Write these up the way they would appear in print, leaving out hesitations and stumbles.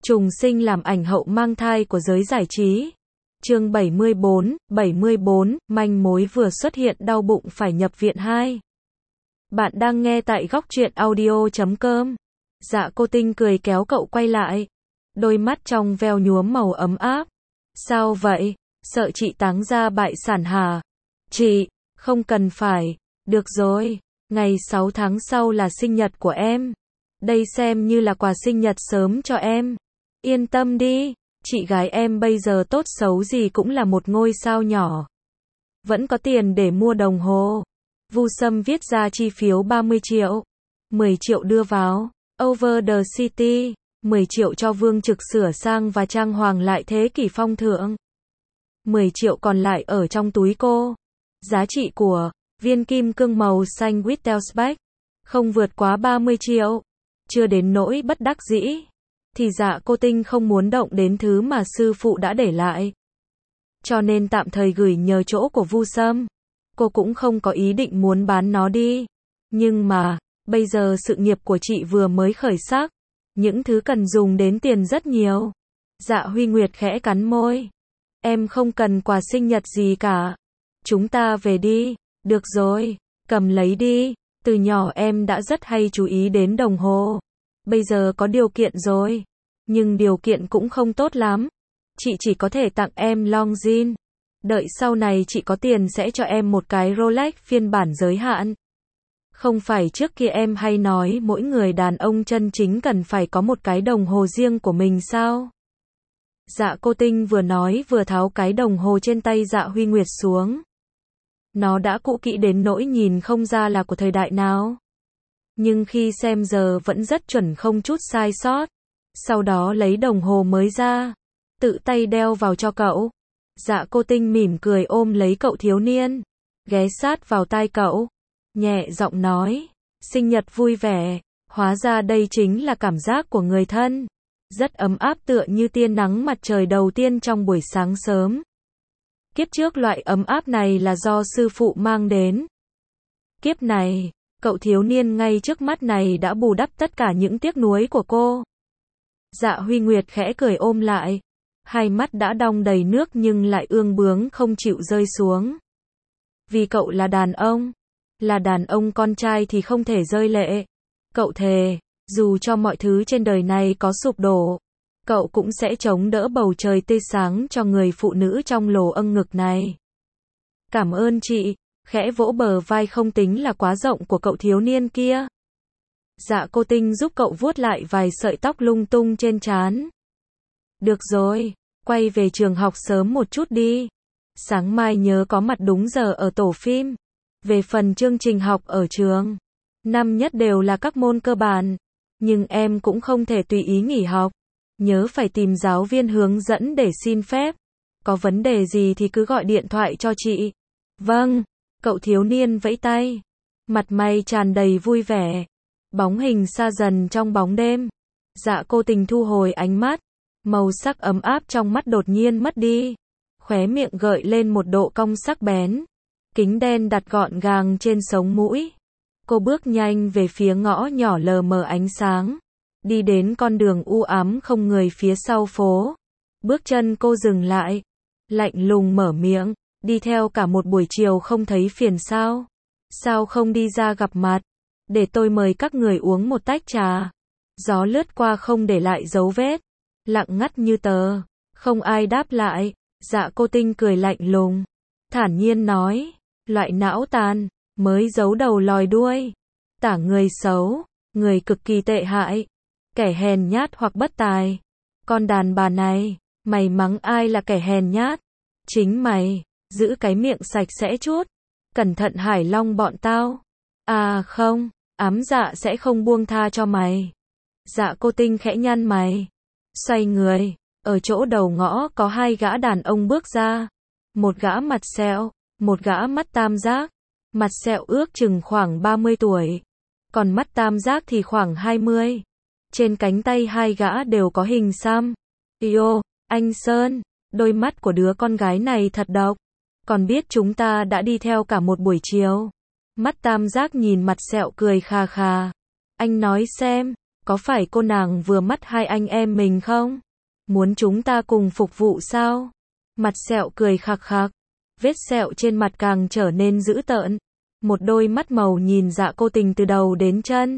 Trùng sinh làm ảnh hậu mang thai của giới giải trí. Chương 74, manh mối vừa xuất hiện đau bụng phải nhập viện 2. Bạn đang nghe tại góc truyện audio.com. Dạ cô Tinh cười kéo cậu quay lại. Đôi mắt trong veo nhuốm màu ấm áp. Sao vậy? Sợ chị táng ra bại sản hả? Chị, không cần phải. Được rồi, ngày 6 tháng sau là sinh nhật của em. Đây xem như là quà sinh nhật sớm cho em. Yên tâm đi, chị gái em bây giờ tốt xấu gì cũng là một ngôi sao nhỏ. Vẫn có tiền để mua đồng hồ. Vu Sâm viết ra chi phiếu 30 triệu. 10 triệu đưa vào Over the City, 10 triệu cho Vương Trực sửa sang và trang hoàng lại thế kỷ phong thượng. 10 triệu còn lại ở trong túi cô. Giá trị của viên kim cương màu xanh Wittelsbach không vượt quá 30 triệu. Chưa đến nỗi bất đắc dĩ. Thì dạ cô Tinh không muốn động đến thứ mà sư phụ đã để lại. Cho nên tạm thời gửi nhờ chỗ của Vu Sâm. Cô cũng không có ý định muốn bán nó đi. Nhưng mà, bây giờ sự nghiệp của chị vừa mới khởi sắc. Những thứ cần dùng đến tiền rất nhiều. Dạ Huy Nguyệt khẽ cắn môi. Em không cần quà sinh nhật gì cả. Chúng ta về đi. Được rồi, cầm lấy đi. Từ nhỏ em đã rất hay chú ý đến đồng hồ. Bây giờ có điều kiện rồi. Nhưng điều kiện cũng không tốt lắm. Chị chỉ có thể tặng em Longines. Đợi sau này chị có tiền sẽ cho em một cái Rolex phiên bản giới hạn. Không phải trước kia em hay nói mỗi người đàn ông chân chính cần phải có một cái đồng hồ riêng của mình sao? Dạ cô Tinh vừa nói vừa tháo cái đồng hồ trên tay Dạ Huy Nguyệt xuống. Nó đã cũ kỹ đến nỗi nhìn không ra là của thời đại nào. Nhưng khi xem giờ vẫn rất chuẩn không chút sai sót. Sau đó lấy đồng hồ mới ra. Tự tay đeo vào cho cậu. Dạ cô Tinh mỉm cười ôm lấy cậu thiếu niên. Ghé sát vào tai cậu. Nhẹ giọng nói. Sinh nhật vui vẻ. Hóa ra đây chính là cảm giác của người thân. Rất ấm áp tựa như tia nắng mặt trời đầu tiên trong buổi sáng sớm. Kiếp trước loại ấm áp này là do sư phụ mang đến. Kiếp này, cậu thiếu niên ngay trước mắt này đã bù đắp tất cả những tiếc nuối của cô. Dạ Huy Nguyệt khẽ cười ôm lại. Hai mắt đã đong đầy nước nhưng lại ương bướng không chịu rơi xuống. Vì cậu là đàn ông. Là đàn ông con trai thì không thể rơi lệ. Cậu thề, dù cho mọi thứ trên đời này có sụp đổ, cậu cũng sẽ chống đỡ bầu trời tươi sáng cho người phụ nữ trong lồ âng ngực này. Cảm ơn chị, khẽ vỗ bờ vai không tính là quá rộng của cậu thiếu niên kia. Dạ cô Tinh giúp cậu vuốt lại vài sợi tóc lung tung trên trán. Được rồi, quay về trường học sớm một chút đi. Sáng mai nhớ có mặt đúng giờ ở tổ phim. Về phần chương trình học ở trường, năm nhất đều là các môn cơ bản. Nhưng em cũng không thể tùy ý nghỉ học. Nhớ phải tìm giáo viên hướng dẫn để xin phép. Có vấn đề gì thì cứ gọi điện thoại cho chị. Vâng, cậu thiếu niên vẫy tay. Mặt mày tràn đầy vui vẻ. Bóng hình xa dần trong bóng đêm. Dạ cô Tình thu hồi ánh mắt. Màu sắc ấm áp trong mắt đột nhiên mất đi. Khóe miệng gợi lên một độ cong sắc bén. Kính đen đặt gọn gàng trên sống mũi. Cô bước nhanh về phía ngõ nhỏ lờ mờ ánh sáng. Đi đến con đường u ám không người phía sau phố. Bước chân cô dừng lại. Lạnh lùng mở miệng. Đi theo cả một buổi chiều không thấy phiền sao? Sao không đi ra gặp mặt? Để tôi mời các người uống một tách trà. Gió lướt qua không để lại dấu vết. Lặng ngắt như tờ. Không ai đáp lại. Dạ cô Tinh cười lạnh lùng. Thản nhiên nói. Loại não tàn. Mới giấu đầu lòi đuôi. Tả người xấu. Người cực kỳ tệ hại. Kẻ hèn nhát hoặc bất tài. Con đàn bà này. Mày mắng ai là kẻ hèn nhát? Chính mày. Giữ cái miệng sạch sẽ chút. Cẩn thận Hải Long bọn tao. À không. Ám dạ sẽ không buông tha cho mày. Dạ cô Tinh khẽ nhăn mày. Xoay người. Ở chỗ đầu ngõ có hai gã đàn ông bước ra. Một gã mặt sẹo. Một gã mắt tam giác. Mặt sẹo ước chừng khoảng 30 tuổi. Còn mắt tam giác thì khoảng 20. Trên cánh tay hai gã đều có hình xăm. Yo, anh Sơn. Đôi mắt của đứa con gái này thật độc. Còn biết chúng ta đã đi theo cả một buổi chiều. Mắt tam giác nhìn mặt sẹo cười khà khà. Anh nói xem, có phải cô nàng vừa mắt hai anh em mình không? Muốn chúng ta cùng phục vụ sao? Mặt sẹo cười khạc khạc, vết sẹo trên mặt càng trở nên dữ tợn. Một đôi mắt màu nhìn Dạ Cô Tình từ đầu đến chân.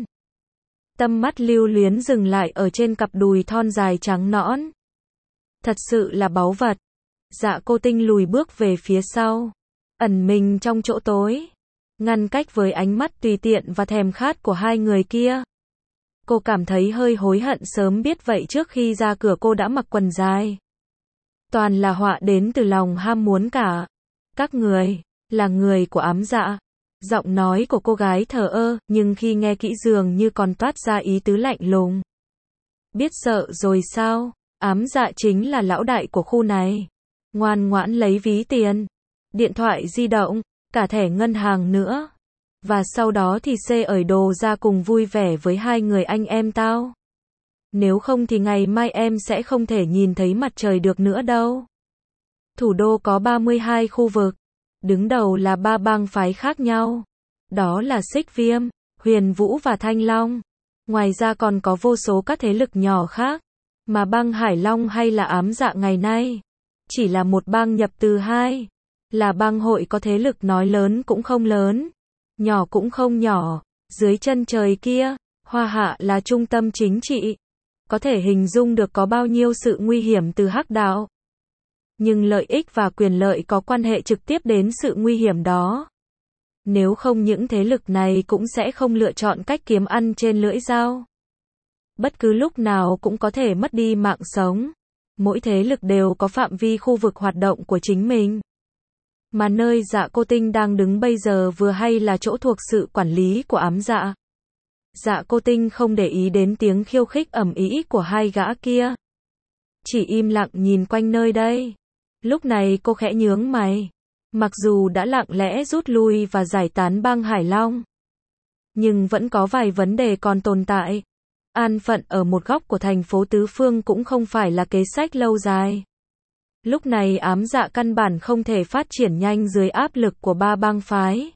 Tâm mắt lưu luyến dừng lại ở trên cặp đùi thon dài trắng nõn. Thật sự là báu vật. Dạ Cô Tinh lùi bước về phía sau, ẩn mình trong chỗ tối, ngăn cách với ánh mắt tùy tiện và thèm khát của hai người kia. Cô cảm thấy hơi hối hận sớm biết vậy trước khi ra cửa cô đã mặc quần dài. Toàn là họa đến từ lòng ham muốn cả. Các người, là người của Ám Dạ. Giọng nói của cô gái thờ ơ, nhưng khi nghe kỹ dường như còn toát ra ý tứ lạnh lùng. Biết sợ rồi sao? Ám Dạ chính là lão đại của khu này. Ngoan ngoãn lấy ví tiền, điện thoại di động, cả thẻ ngân hàng nữa. Và sau đó thì xê ởi đồ ra cùng vui vẻ với hai người anh em tao. Nếu không thì ngày mai em sẽ không thể nhìn thấy mặt trời được nữa đâu. Thủ đô có 32 khu vực. Đứng đầu là 3 bang phái khác nhau. Đó là Xích Viêm, Huyền Vũ và Thanh Long. Ngoài ra còn có vô số các thế lực nhỏ khác. Mà bang Hải Long hay là Ám Dạ ngày nay chỉ là một bang nhập từ hai. Là bang hội có thế lực nói lớn cũng không lớn, nhỏ cũng không nhỏ. Dưới chân trời kia, Hoa Hạ là trung tâm chính trị. Có thể hình dung được có bao nhiêu sự nguy hiểm từ hắc đạo. Nhưng lợi ích và quyền lợi có quan hệ trực tiếp đến sự nguy hiểm đó. Nếu không những thế lực này cũng sẽ không lựa chọn cách kiếm ăn trên lưỡi dao. Bất cứ lúc nào cũng có thể mất đi mạng sống. Mỗi thế lực đều có phạm vi khu vực hoạt động của chính mình. Mà nơi Dạ Cô Tinh đang đứng bây giờ vừa hay là chỗ thuộc sự quản lý của Ám Dạ. Dạ Cô Tinh không để ý đến tiếng khiêu khích ầm ĩ của hai gã kia. Chỉ im lặng nhìn quanh nơi đây. Lúc này cô khẽ nhướng mày. Mặc dù đã lặng lẽ rút lui và giải tán bang Hải Long, nhưng vẫn có vài vấn đề còn tồn tại. An phận ở một góc của thành phố tứ phương cũng không phải là kế sách lâu dài. Lúc này Ám Dạ căn bản không thể phát triển nhanh dưới áp lực của ba bang phái.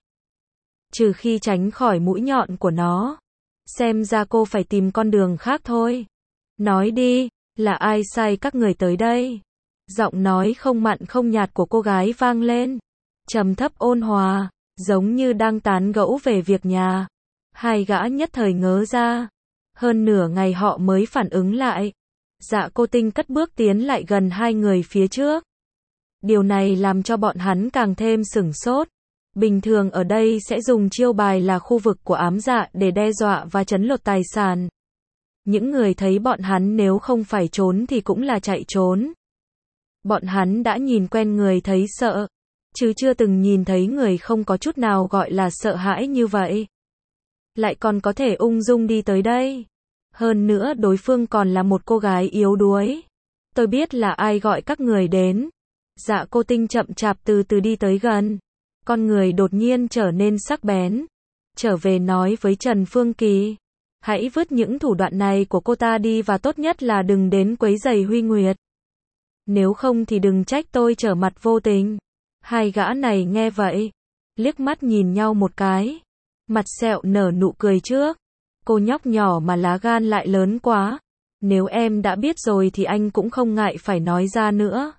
Trừ khi tránh khỏi mũi nhọn của nó. Xem ra cô phải tìm con đường khác thôi. Nói đi, là ai sai các người tới đây? Giọng nói không mặn không nhạt của cô gái vang lên. Trầm thấp ôn hòa, giống như đang tán gẫu về việc nhà. Hai gã nhất thời ngớ ra. Hơn nửa ngày họ mới phản ứng lại. Dạ Cô Tinh cất bước tiến lại gần hai người phía trước. Điều này làm cho bọn hắn càng thêm sửng sốt. Bình thường ở đây sẽ dùng chiêu bài là khu vực của Ám Dạ để đe dọa và trấn lột tài sản. Những người thấy bọn hắn nếu không phải trốn thì cũng là chạy trốn. Bọn hắn đã nhìn quen người thấy sợ, chứ chưa từng nhìn thấy người không có chút nào gọi là sợ hãi như vậy. Lại còn có thể ung dung đi tới đây. Hơn nữa đối phương còn là một cô gái yếu đuối. Tôi biết là ai gọi các người đến. Dạ Cô Tinh chậm chạp từ từ đi tới gần. Con người đột nhiên trở nên sắc bén. Trở về nói với Trần Phương Kỳ. Hãy vứt những thủ đoạn này của cô ta đi và tốt nhất là đừng đến quấy rầy Huy Nguyệt. Nếu không thì đừng trách tôi trở mặt vô tình. Hai gã này nghe vậy, liếc mắt nhìn nhau một cái. Mặt sẹo nở nụ cười trước. Cô nhóc nhỏ mà lá gan lại lớn quá. Nếu em đã biết rồi thì anh cũng không ngại phải nói ra nữa.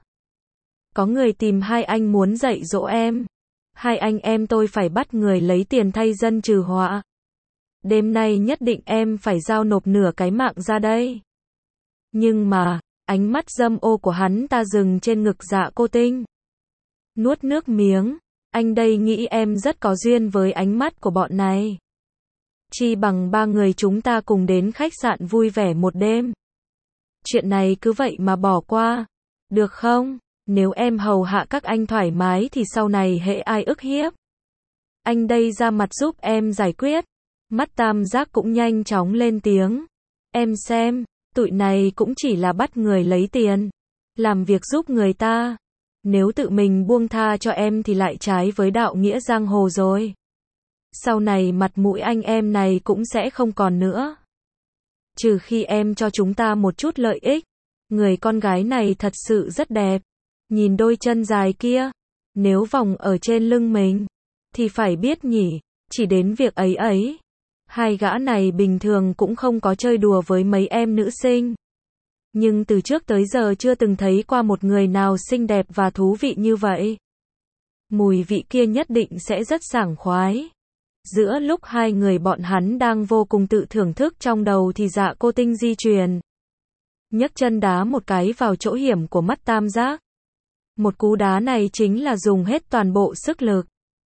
Có người tìm hai anh muốn dạy dỗ em. Hai anh em tôi phải bắt người lấy tiền thay dân trừ họa. Đêm nay nhất định em phải giao nộp nửa cái mạng ra đây. Nhưng mà, ánh mắt dâm ô của hắn ta dừng trên ngực Dạ Cô Tinh. Nuốt nước miếng, anh đây nghĩ em rất có duyên với ánh mắt của bọn này. Chi bằng ba người chúng ta cùng đến khách sạn vui vẻ một đêm. Chuyện này cứ vậy mà bỏ qua, được không? Nếu em hầu hạ các anh thoải mái thì sau này hễ ai ức hiếp, anh đây ra mặt giúp em giải quyết. Mắt tam giác cũng nhanh chóng lên tiếng. Em xem, tụi này cũng chỉ là bắt người lấy tiền, làm việc giúp người ta. Nếu tự mình buông tha cho em thì lại trái với đạo nghĩa giang hồ rồi. Sau này mặt mũi anh em này cũng sẽ không còn nữa. Trừ khi em cho chúng ta một chút lợi ích. Người con gái này thật sự rất đẹp. Nhìn đôi chân dài kia, nếu vòng ở trên lưng mình, thì phải biết nhỉ, chỉ đến việc ấy ấy. Hai gã này bình thường cũng không có chơi đùa với mấy em nữ sinh. Nhưng từ trước tới giờ chưa từng thấy qua một người nào xinh đẹp và thú vị như vậy. Mùi vị kia nhất định sẽ rất sảng khoái. Giữa lúc hai người bọn hắn đang vô cùng tự thưởng thức trong đầu thì Dạ Cô Tinh di chuyển. Nhấc chân đá một cái vào chỗ hiểm của mắt tam giác. Một cú đá này chính là dùng hết toàn bộ sức lực.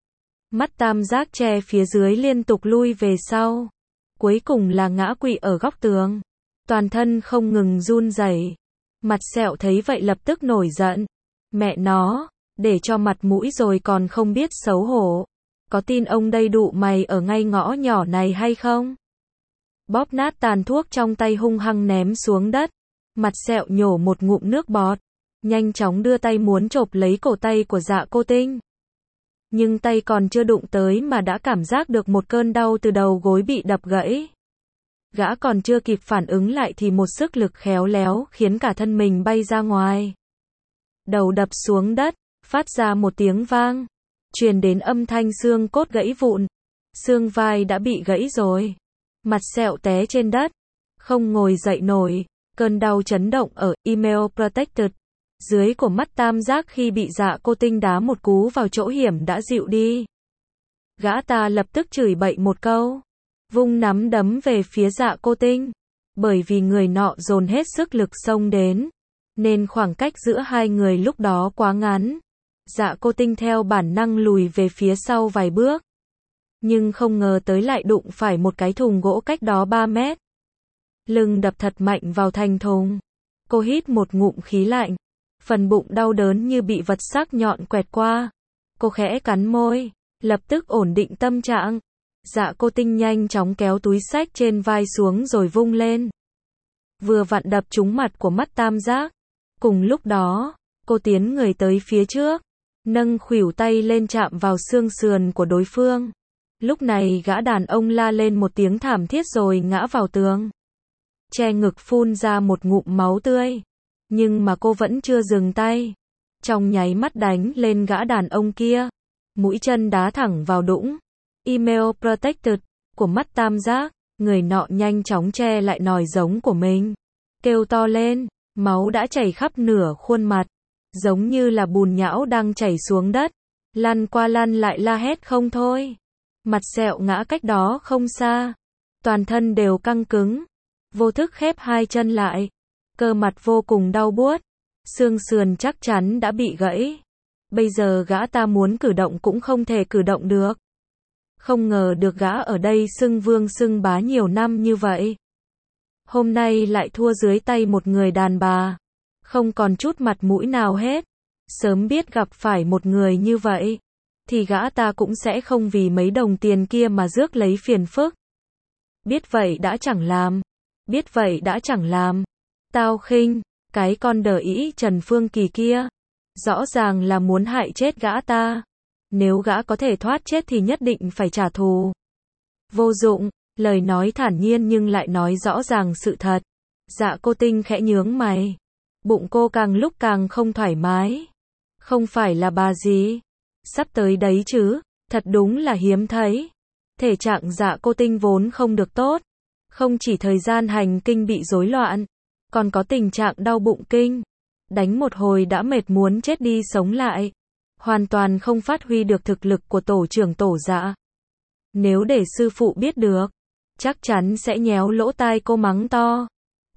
Mắt tam giác che phía dưới liên tục lui về sau. Cuối cùng là ngã quỵ ở góc tường. Toàn thân không ngừng run rẩy. Mặt sẹo thấy vậy lập tức nổi giận. Mẹ nó, để cho mặt mũi rồi còn không biết xấu hổ. Có tin ông đây đụ mày ở ngay ngõ nhỏ này hay không? Bóp nát tàn thuốc trong tay hung hăng ném xuống đất. Mặt sẹo nhổ một ngụm nước bọt. Nhanh chóng đưa tay muốn chộp lấy cổ tay của Dạ Cô Tinh. Nhưng tay còn chưa đụng tới mà đã cảm giác được một cơn đau từ đầu gối bị đập gãy. Gã còn chưa kịp phản ứng lại thì một sức lực khéo léo khiến cả thân mình bay ra ngoài. Đầu đập xuống đất, phát ra một tiếng vang. Truyền đến âm thanh xương cốt gãy vụn. Xương vai đã bị gãy rồi. Mặt sẹo té trên đất. Không ngồi dậy nổi. Cơn đau chấn động ở email protected. Dưới của mắt tam giác khi bị Dạ Cô Tinh đá một cú vào chỗ hiểm đã dịu đi. Gã ta lập tức chửi bậy một câu. Vung nắm đấm về phía Dạ Cô Tinh. Bởi vì người nọ dồn hết sức lực xông đến. Nên khoảng cách giữa hai người lúc đó quá ngắn. Dạ Cô Tinh theo bản năng lùi về phía sau vài bước. Nhưng không ngờ tới lại đụng phải một cái thùng gỗ cách đó 3 mét. Lưng đập thật mạnh vào thành thùng. Cô hít một ngụm khí lạnh. Phần bụng đau đớn như bị vật sắc nhọn quẹt qua. Cô khẽ cắn môi, lập tức ổn định tâm trạng. Dạ Cô Tinh nhanh chóng kéo túi xách trên vai xuống rồi vung lên. Vừa vặn đập trúng mặt của mắt tam giác. Cùng lúc đó, cô tiến người tới phía trước, nâng khuỷu tay lên chạm vào xương sườn của đối phương. Lúc này gã đàn ông la lên một tiếng thảm thiết rồi ngã vào tường. Che ngực phun ra một ngụm máu tươi. Nhưng mà cô vẫn chưa dừng tay. Trong nháy mắt đánh lên gã đàn ông kia. Mũi chân đá thẳng vào đũng. Email protected của mắt tam giác. Người nọ nhanh chóng che lại nòi giống của mình. Kêu to lên. Máu đã chảy khắp nửa khuôn mặt. Giống như là bùn nhão đang chảy xuống đất. Lăn qua lăn lại la hét không thôi. Mặt sẹo ngã cách đó không xa. Toàn thân đều căng cứng. Vô thức khép hai chân lại. Cơ mặt vô cùng đau buốt. Xương sườn chắc chắn đã bị gãy. Bây giờ gã ta muốn cử động cũng không thể cử động được. Không ngờ được gã ở đây xưng vương xưng bá nhiều năm như vậy. Hôm nay lại thua dưới tay một người đàn bà. Không còn chút mặt mũi nào hết. Sớm biết gặp phải một người như vậy. Thì gã ta cũng sẽ không vì mấy đồng tiền kia mà rước lấy phiền phức. Biết vậy đã chẳng làm. Biết vậy đã chẳng làm. Tao khinh, cái con đờ ĩ Trần Phương Kỳ kia. Rõ ràng là muốn hại chết gã ta. Nếu gã có thể thoát chết thì nhất định phải trả thù. Vô dụng, lời nói thản nhiên nhưng lại nói rõ ràng sự thật. Dạ Cô Tinh khẽ nhướng mày. Bụng cô càng lúc càng không thoải mái. Không phải là bà gì. Sắp tới đấy chứ, thật đúng là hiếm thấy. Thể trạng Dạ Cô Tinh vốn không được tốt. Không chỉ thời gian hành kinh bị rối loạn, còn có tình trạng đau bụng kinh. Đánh một hồi đã mệt muốn chết đi sống lại. Hoàn toàn không phát huy được thực lực của tổ trưởng tổ Dạ. Nếu để sư phụ biết được, chắc chắn sẽ nhéo lỗ tai cô mắng to.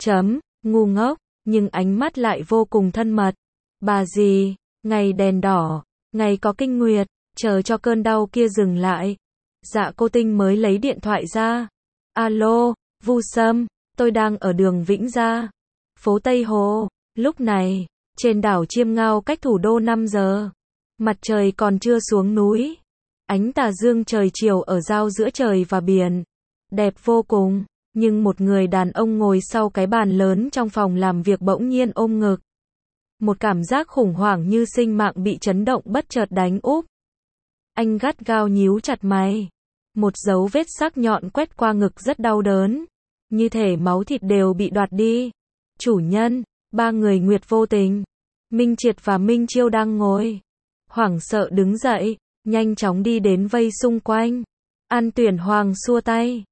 Ngu ngốc, nhưng ánh mắt lại vô cùng thân mật. Bà gì, ngày đèn đỏ, ngày có kinh nguyệt, chờ cho cơn đau kia dừng lại. Dạ Cô Tinh mới lấy điện thoại ra. Alo, Vu Sâm, tôi đang ở đường Vĩnh Gia, phố Tây Hồ. Lúc này, trên đảo Chiêm Ngao cách thủ đô 5 giờ. Mặt trời còn chưa xuống núi. Ánh tà dương trời chiều ở giao giữa trời và biển. Đẹp vô cùng. Nhưng một người đàn ông ngồi sau cái bàn lớn trong phòng làm việc bỗng nhiên ôm ngực. Một cảm giác khủng hoảng như sinh mạng bị chấn động bất chợt đánh úp. Anh gắt gao nhíu chặt mày. Một dấu vết sắc nhọn quét qua ngực rất đau đớn. Như thể máu thịt đều bị đoạt đi. Chủ nhân, ba người Nguyệt Vô Tình, Minh Triệt và Minh Chiêu đang ngồi. Hoảng sợ đứng dậy, nhanh chóng đi đến vây xung quanh. An Tuyển Hoàng xua tay.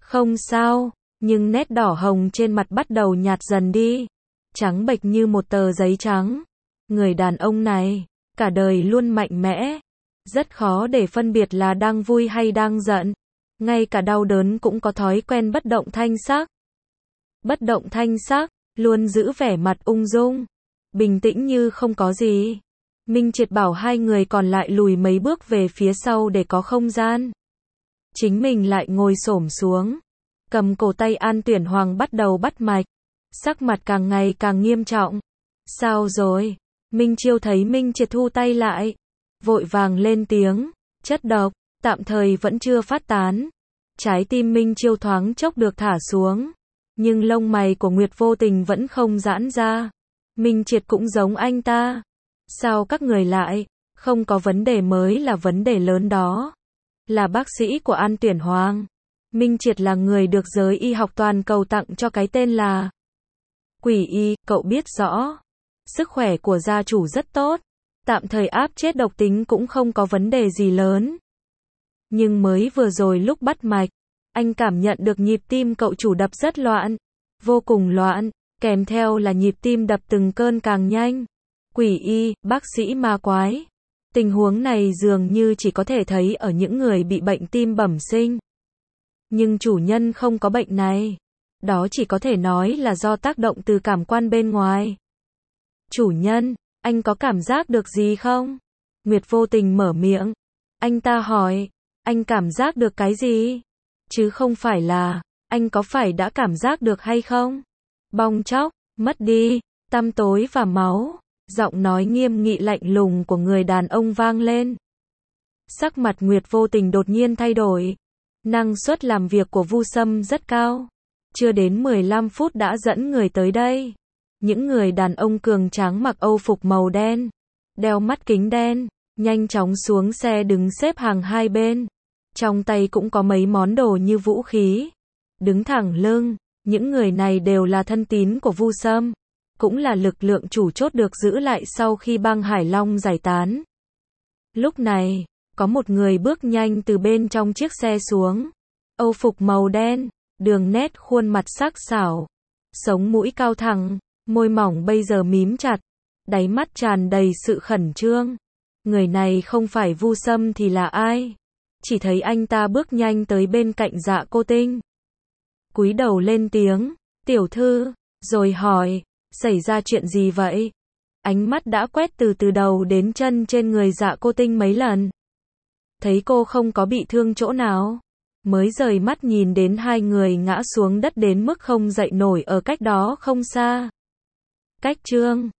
Không sao, nhưng nét đỏ hồng trên mặt bắt đầu nhạt dần đi. Trắng bệch như một tờ giấy trắng. Người đàn ông này, cả đời luôn mạnh mẽ. Rất khó để phân biệt là đang vui hay đang giận. Ngay cả đau đớn cũng có thói quen bất động thanh sắc. Bất động thanh sắc, luôn giữ vẻ mặt ung dung. Bình tĩnh như không có gì. Minh Triệt bảo hai người còn lại lùi mấy bước về phía sau để có không gian. Chính mình lại ngồi xổm xuống. Cầm cổ tay An Tuyển Hoàng bắt đầu bắt mạch. Sắc mặt càng ngày càng nghiêm trọng. Sao rồi? Minh Chiêu thấy Minh Triệt thu tay lại. Vội vàng lên tiếng. Chất độc, tạm thời vẫn chưa phát tán. Trái tim Minh Chiêu thoáng chốc được thả xuống. Nhưng lông mày của Nguyệt Vô Tình vẫn không giãn ra. Minh Triệt cũng giống anh ta. Sao các người lại? Không có vấn đề mới là vấn đề lớn đó. Là bác sĩ của An Tuyển Hoàng. Minh Triệt là người được giới y học toàn cầu tặng cho cái tên là Quỷ Y, cậu biết rõ. Sức khỏe của gia chủ rất tốt. Tạm thời áp chết độc tính cũng không có vấn đề gì lớn. Nhưng mới vừa rồi lúc bắt mạch, anh cảm nhận được nhịp tim cậu chủ đập rất loạn. Vô cùng loạn, kèm theo là nhịp tim đập từng cơn càng nhanh. Quỷ Y, bác sĩ ma quái. Tình huống này dường như chỉ có thể thấy ở những người bị bệnh tim bẩm sinh. Nhưng chủ nhân không có bệnh này. Đó chỉ có thể nói là do tác động từ cảm quan bên ngoài. Chủ nhân, anh có cảm giác được gì không? Nguyệt Vô Tình mở miệng. Anh ta hỏi, anh cảm giác được cái gì? Chứ không phải là, anh có phải đã cảm giác được hay không? Bong chóc, mất đi, tăm tối và máu. Giọng nói nghiêm nghị lạnh lùng của người đàn ông vang lên. Sắc mặt Nguyệt Vô Tình đột nhiên thay đổi. Năng suất làm việc của Vu Sâm rất cao. Chưa đến 15 phút đã dẫn người tới đây. Những người đàn ông cường tráng mặc âu phục màu đen, đeo mắt kính đen, nhanh chóng xuống xe đứng xếp hàng hai bên. Trong tay cũng có mấy món đồ như vũ khí. Đứng thẳng lưng, những người này đều là thân tín của Vu Sâm. Cũng là lực lượng chủ chốt được giữ lại sau khi băng Hải Long giải tán. Lúc này, có một người bước nhanh từ bên trong chiếc xe xuống. Âu phục màu đen, đường nét khuôn mặt sắc sảo. Sống mũi cao thẳng, môi mỏng bây giờ mím chặt. Đáy mắt tràn đầy sự khẩn trương. Người này không phải Vu Sâm thì là ai? Chỉ thấy anh ta bước nhanh tới bên cạnh Dạ Cô Tinh. Cúi đầu lên tiếng, tiểu thư, rồi hỏi, xảy ra chuyện gì vậy? Ánh mắt đã quét từ đầu đến chân trên người Dạ Cô Tinh mấy lần. Thấy cô không có bị thương chỗ nào. Mới rời mắt nhìn đến hai người ngã xuống đất đến mức không dậy nổi ở cách đó không xa. Cách Trương,